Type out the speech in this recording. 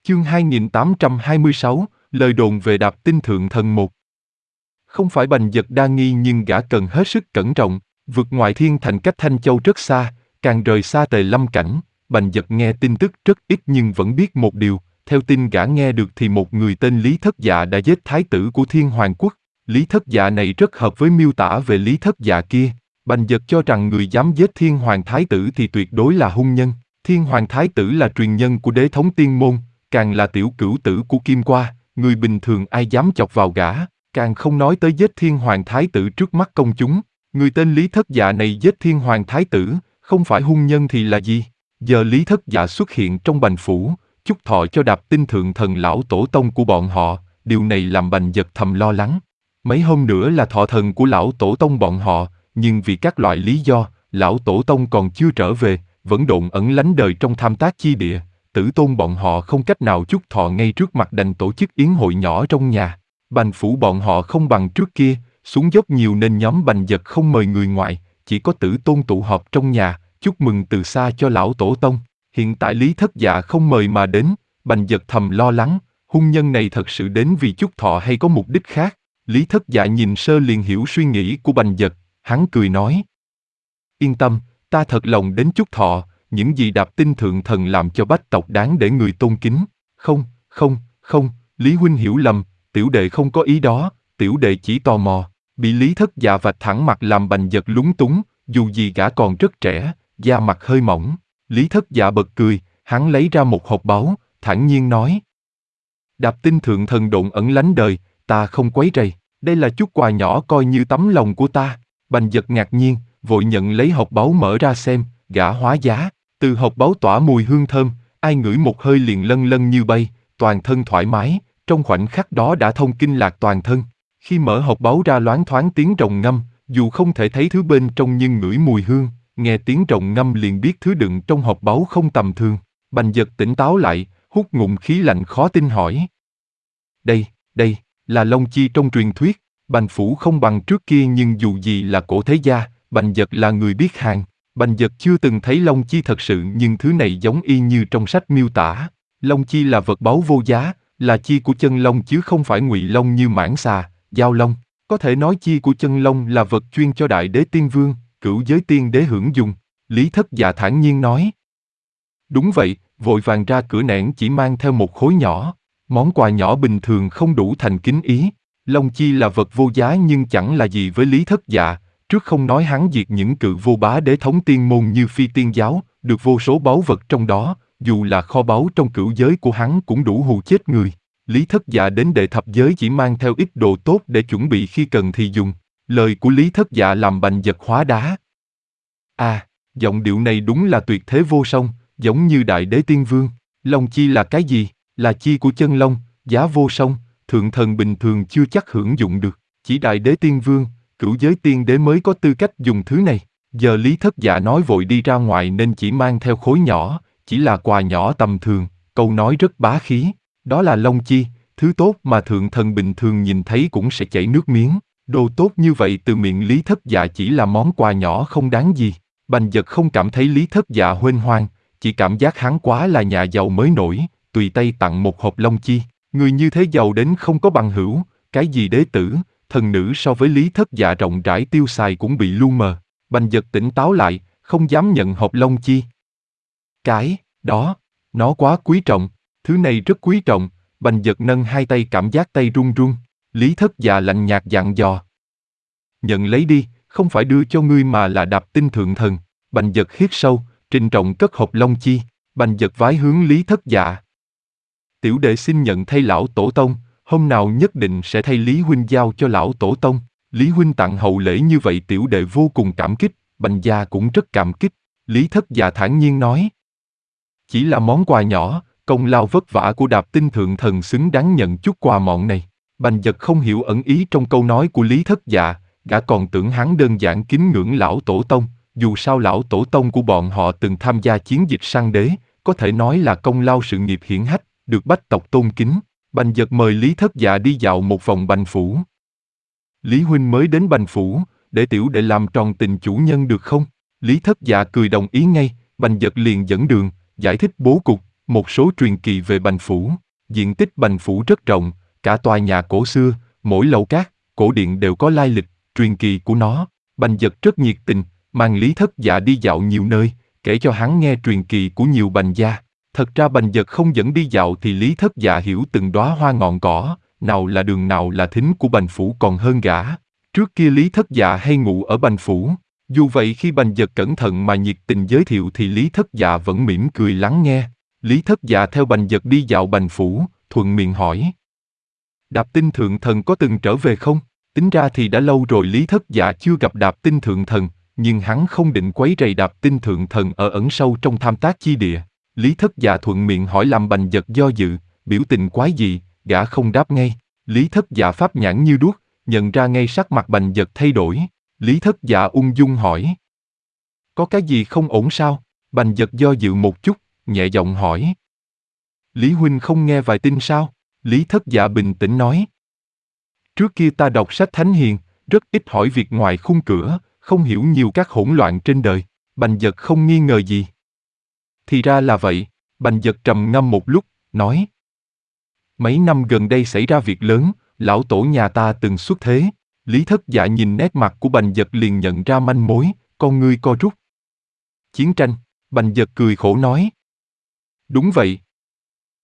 Chương 2826, lời đồn về Đạp Tinh Thượng Thần 1. Không phải Bành Dật đa nghi nhưng gã cần hết sức cẩn trọng, vượt ngoài thiên thành cách Thanh Châu rất xa, càng rời xa Tề Lâm Cảnh. Bành Dật nghe tin tức rất ít nhưng vẫn biết một điều, theo tin gã nghe được thì một người tên Lý Thất Dạ đã giết thái tử của Thiên Hoàng Quốc. Lý Thất Dạ này rất hợp với miêu tả về Lý Thất Dạ kia. Bành Dật cho rằng người dám giết Thiên Hoàng Thái tử thì tuyệt đối là hung nhân. Thiên Hoàng Thái tử là truyền nhân của đế thống Tiên Môn, càng là tiểu cửu tử của Kim Qua, người bình thường ai dám chọc vào gã, càng không nói tới giết Thiên Hoàng Thái tử trước mắt công chúng. Người tên Lý Thất Dạ này giết Thiên Hoàng Thái tử, không phải hung nhân thì là gì? Giờ Lý Thất Dạ xuất hiện trong Bành phủ, chúc thọ cho Đạp Tinh Thượng Thần lão tổ tông của bọn họ, điều này làm Bành Dật thầm lo lắng. Mấy hôm nữa là thọ thần của lão tổ tông bọn họ, nhưng vì các loại lý do, lão tổ tông còn chưa trở về, vẫn độn ẩn lánh đời trong Tham Tác Chi Địa. Tử tôn bọn họ không cách nào chúc thọ ngay trước mặt đành tổ chức yến hội nhỏ trong nhà. Bành phủ bọn họ không bằng trước kia, xuống dốc nhiều nên nhóm Bành Dật không mời người ngoài, chỉ có tử tôn tụ họp trong nhà, chúc mừng từ xa cho lão tổ tông. Hiện tại Lý Thất Dạ không mời mà đến, Bành Dật thầm lo lắng, hung nhân này thật sự đến vì chúc thọ hay có mục đích khác. Lý Thất Dạ nhìn sơ liền hiểu suy nghĩ của Bành Dật, hắn cười nói: Yên tâm, ta thật lòng đến chúc thọ, những gì Đạp Tinh Thượng Thần làm cho bách tộc đáng để người tôn kính. Không, Lý huynh hiểu lầm, tiểu đệ không có ý đó, tiểu đệ chỉ tò mò. Bị Lý Thất Dạ vạch thẳng mặt làm Bành Dật lúng túng, dù gì gã còn rất trẻ, da mặt hơi mỏng. Lý Thất Dạ bật cười, hắn lấy ra một hộp báu, thản nhiên nói: Đạp Tinh Thượng Thần độn ẩn lánh đời, ta không quấy rầy, đây là chút quà nhỏ coi như tấm lòng của ta. Bành Dật ngạc nhiên, vội nhận lấy hộp báu mở ra xem, gã hóa giá. Từ hộp báu tỏa mùi hương thơm, ai ngửi một hơi liền lân lân như bay, toàn thân thoải mái, trong khoảnh khắc đó đã thông kinh lạc toàn thân. Khi mở hộp báu ra loáng thoáng tiếng rồng ngâm, dù không thể thấy thứ bên trong nhưng ngửi mùi hương, nghe tiếng rồng ngâm liền biết thứ đựng trong hộp báu không tầm thường. Bành Dật tỉnh táo lại, hút ngụm khí lạnh khó tin hỏi: Đây, là Long Chi trong truyền thuyết. Bành phủ không bằng trước kia nhưng dù gì là cổ thế gia, Bành Dật là người biết hàng. Bành Dật chưa từng thấy Long Chi thật sự nhưng thứ này giống y như trong sách miêu tả. Long Chi là vật báu vô giá, là chi của chân long chứ không phải ngụy long như mãng xà, dao long. Có thể nói chi của chân long là vật chuyên cho Đại Đế Tiên Vương, Cửu Giới Tiên Đế hưởng dùng. Lý Thất Dạ thản nhiên nói: Đúng vậy, vội vàng ra cửa nẻn chỉ mang theo một khối nhỏ. Món quà nhỏ bình thường không đủ thành kính ý. Long Chi là vật vô giá nhưng chẳng là gì với Lý Thất Dạ. Trước không nói hắn diệt những cự vô bá đế thống tiên môn như Phi Tiên Giáo, được vô số báu vật trong đó, dù là kho báu trong cửu giới của hắn cũng đủ hù chết người. Lý Thất Dạ đến Đệ Thập Giới chỉ mang theo ít đồ tốt để chuẩn bị khi cần thì dùng. Lời của Lý Thất Dạ làm Bành Dật hóa đá. Giọng điệu này đúng là tuyệt thế vô song, giống như Đại Đế Tiên Vương. Long Chi là cái gì? Là chi của chân long, giá vô song, thượng thần bình thường chưa chắc hưởng dụng được. Chỉ Đại Đế Tiên Vương, Cửu Giới Tiên Đế mới có tư cách dùng thứ này. Giờ Lý Thất Dạ nói vội đi ra ngoài nên chỉ mang theo khối nhỏ, chỉ là quà nhỏ tầm thường, câu nói rất bá khí. Đó là Long Chi, thứ tốt mà thượng thần bình thường nhìn thấy cũng sẽ chảy nước miếng. Đồ tốt như vậy từ miệng Lý Thất Dạ chỉ là món quà nhỏ không đáng gì. Bành Dật không cảm thấy Lý Thất Dạ huênh hoang, chỉ cảm giác hắn quá là nhà giàu mới nổi, tùy tay tặng một hộp Long Chi. Người như thế giàu đến không có bằng hữu, cái gì đế tử, thần nữ so với Lý Thất Dạ rộng rãi tiêu xài cũng bị lu mờ. Bành Dật tỉnh táo lại, không dám nhận hộp Long Chi. Cái đó, nó quá quý trọng, thứ này rất quý trọng. Bành Dật nâng hai tay cảm giác tay run run. Lý Thất Dạ lạnh nhạt dặn dò: Nhận lấy đi, không phải đưa cho ngươi mà là Đạp Tinh Thượng Thần. Bành Dật hít sâu, trịnh trọng cất hộp Long Chi. Bành Dật vái hướng Lý Thất Dạ: Tiểu đệ xin nhận thay lão tổ tông, hôm nào nhất định sẽ thay Lý huynh giao cho lão tổ tông. Lý huynh tặng hậu lễ như vậy tiểu đệ vô cùng cảm kích, Bành gia cũng rất cảm kích. Lý Thất Dạ thản nhiên nói: Chỉ là món quà nhỏ, công lao vất vả của Đạp Tinh Thượng Thần xứng đáng nhận chút quà mọn này. Bành Dật không hiểu ẩn ý trong câu nói của Lý Thất Dạ, gã còn tưởng hắn đơn giản kính ngưỡng lão tổ tông. Dù sao lão tổ tông của bọn họ từng tham gia chiến dịch săn đế, có thể nói là công lao sự nghiệp hiển hách, được bách tộc tôn kính. Bành Dật mời Lý Thất Dạ đi dạo một vòng Bành phủ. Lý huynh mới đến Bành phủ, để tiểu đệ làm tròn tình chủ nhân được không? Lý Thất Dạ cười đồng ý ngay. Bành Dật liền dẫn đường, giải thích bố cục, Một số truyền kỳ về Bành Phủ. Diện tích Bành Phủ rất rộng, cả tòa nhà cổ xưa, mỗi lầu các, cổ điện đều có lai lịch, truyền kỳ của nó. Bành Dật rất nhiệt tình, mang Lý Thất Dạ đi dạo nhiều nơi, kể cho hắn nghe truyền kỳ của nhiều Bành gia. Thật ra Bành Dật không dẫn đi dạo thì Lý Thất Dạ hiểu từng đóa hoa ngọn cỏ, nào là đường nào là thính của Bành Phủ còn hơn gã. Trước kia Lý Thất Dạ hay ngủ ở Bành Phủ. Dù vậy khi Bành Dật cẩn thận mà nhiệt tình giới thiệu thì Lý Thất Dạ vẫn mỉm cười lắng nghe. Lý Thất Dạ theo Bành Dật đi dạo Bành Phủ, thuận miệng hỏi. Đạp Tinh Thượng Thần có từng trở về không? Tính ra thì đã lâu rồi Lý Thất Dạ chưa gặp Đạp Tinh Thượng Thần, nhưng hắn không định quấy rầy Đạp Tinh Thượng Thần ở ẩn sâu trong tham tác chi địa. Lý Thất Dạ thuận miệng hỏi làm Bành Dật do dự, biểu tình quái dị, gã không đáp ngay. Lý Thất Dạ pháp nhãn như đuốc, nhận ra ngay sắc mặt Bành Dật thay đổi. Lý Thất Dạ ung dung hỏi. Có cái gì không ổn sao? Bành Dật do dự một chút, nhẹ giọng hỏi. Lý huynh không nghe vài tin sao? Lý Thất Dạ bình tĩnh nói. Trước kia ta đọc sách thánh hiền, rất ít hỏi việc ngoài khung cửa, không hiểu nhiều các hỗn loạn trên đời. Bành Dật không nghi ngờ gì. Thì ra là vậy. Bành Dật trầm ngâm một lúc, nói. Mấy năm gần đây xảy ra việc lớn, lão tổ nhà ta từng xuất thế. Lý Thất Dạ nhìn nét mặt của Bành Dật liền nhận ra manh mối, con ngươi co rút. Chiến tranh. Bành Dật cười khổ nói. Đúng vậy,